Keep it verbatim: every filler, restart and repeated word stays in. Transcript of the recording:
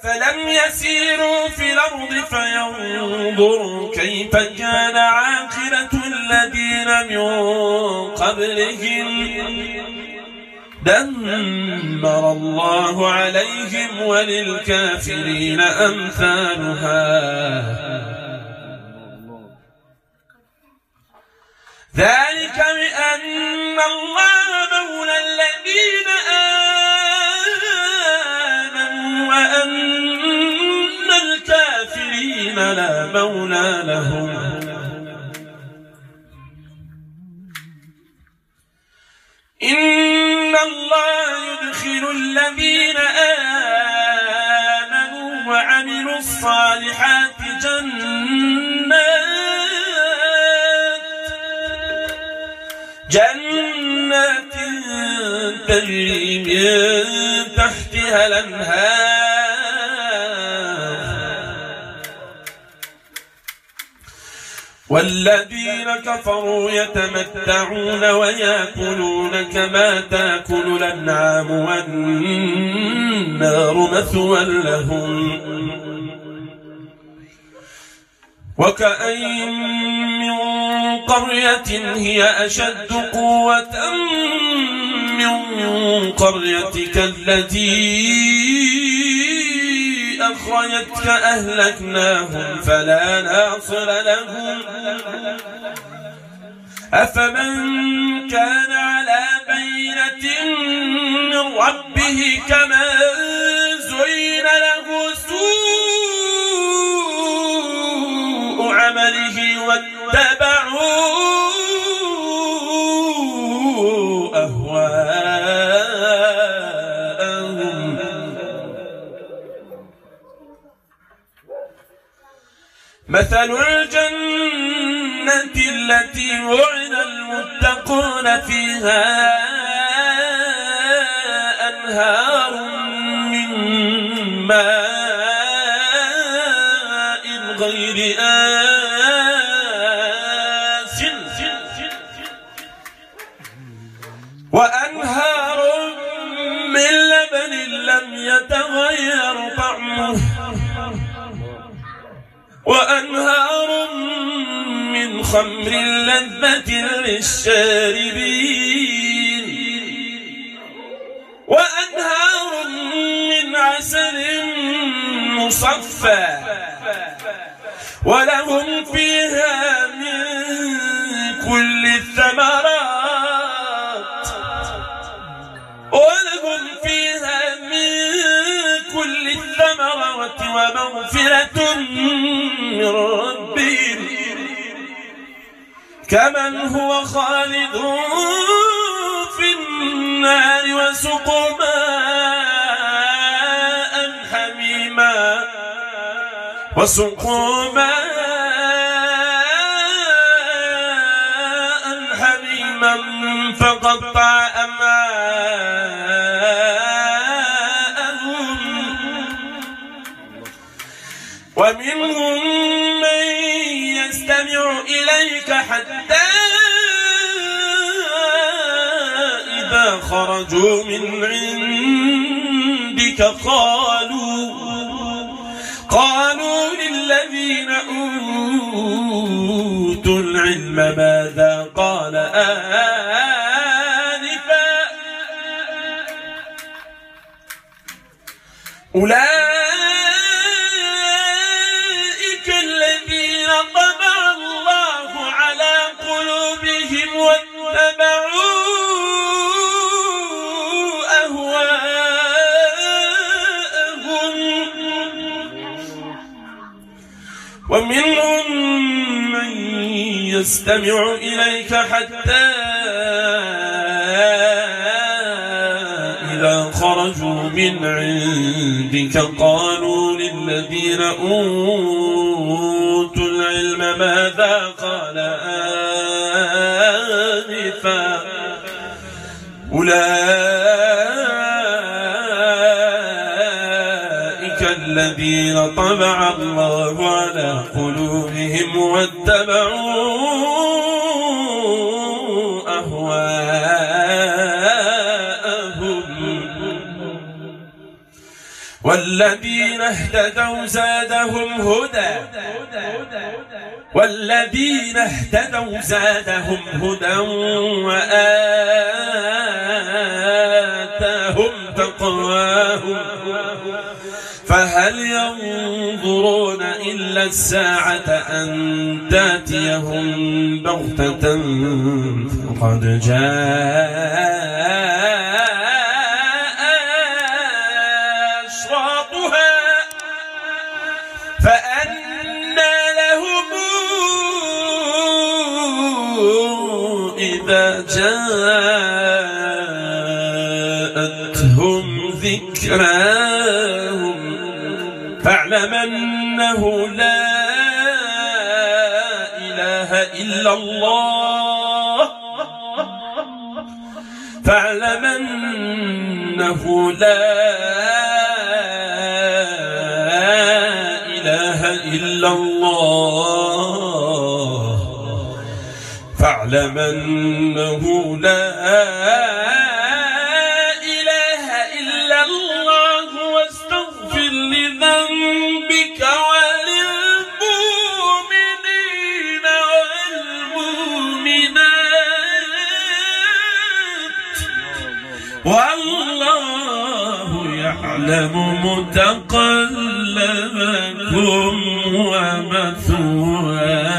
أفلم يسيروا في الأرض فينظروا كيف كان عاقبة الذين من قبلهم دمر الله عليهم وللكافرين أمثالها ذلك بأن الله مولى الذين آمنوا وأن الكافرين لا مولى لهم إن الله يدخل الذين آمنوا وعملوا الصالحات جنات جنات تجري من تحتها الأنهار والذين كفروا يتمتعون ويأكلون كما تأكل الأنعام والنار مثوى لهم وكأين من قرية هي أشد قوة من قريتك التي أخرجتك أهلكناهم فلا ناصر لهم أفمن كان على بينة من ربه كمن زين له سوء عمله واتبعوا أهواءهم مثل الجنة التي وعد المتقون فيها أنهار من ماء غير آسن وأنهار من لبن لم يتغير طعمه وأنهار من خمر لذة للشاربين وأنهار من عسل مصفى ولهم فيها من كل الثمرات ولهم فيها من كل الثمرات ومغفرة من ربهم كمن هو خالد في النار وسقوا ماء حميما وسقوا ماء حميما فقطع أمعاءهم ومنهم من يستمع إليك حتى إذا خرجوا من عندك قالوا قالوا للذين أوتوا العلم ماذا قال آنفا أولئك الذين طبع الله على قلوبهم واتبعوا ومنهم من يستمع إليك حتى إذا خرجوا من عندك قالوا للذين أوتوا العلم ماذا قال آنفا أولئك الذين طبع الله على قلوبهم واتبعوا أهواءهم والذين اهتدوا زادهم هدى والذين اهتدوا زادهم هدى وآتاهم تقواهم فهل ينظرون إلا الساعة أن تأتيهم بغتة فقد جاء أشراطها فأنى لهم إذا جاءتهم ذكراهم فاعلم أنه لا إله إلا الله فاعلم أنه لا إله إلا الله فاعلم أنه لا إله إلا الله واستغفر لذنبك وللمؤمنين والمؤمنات والله يعلم متقلبكم ومثواكم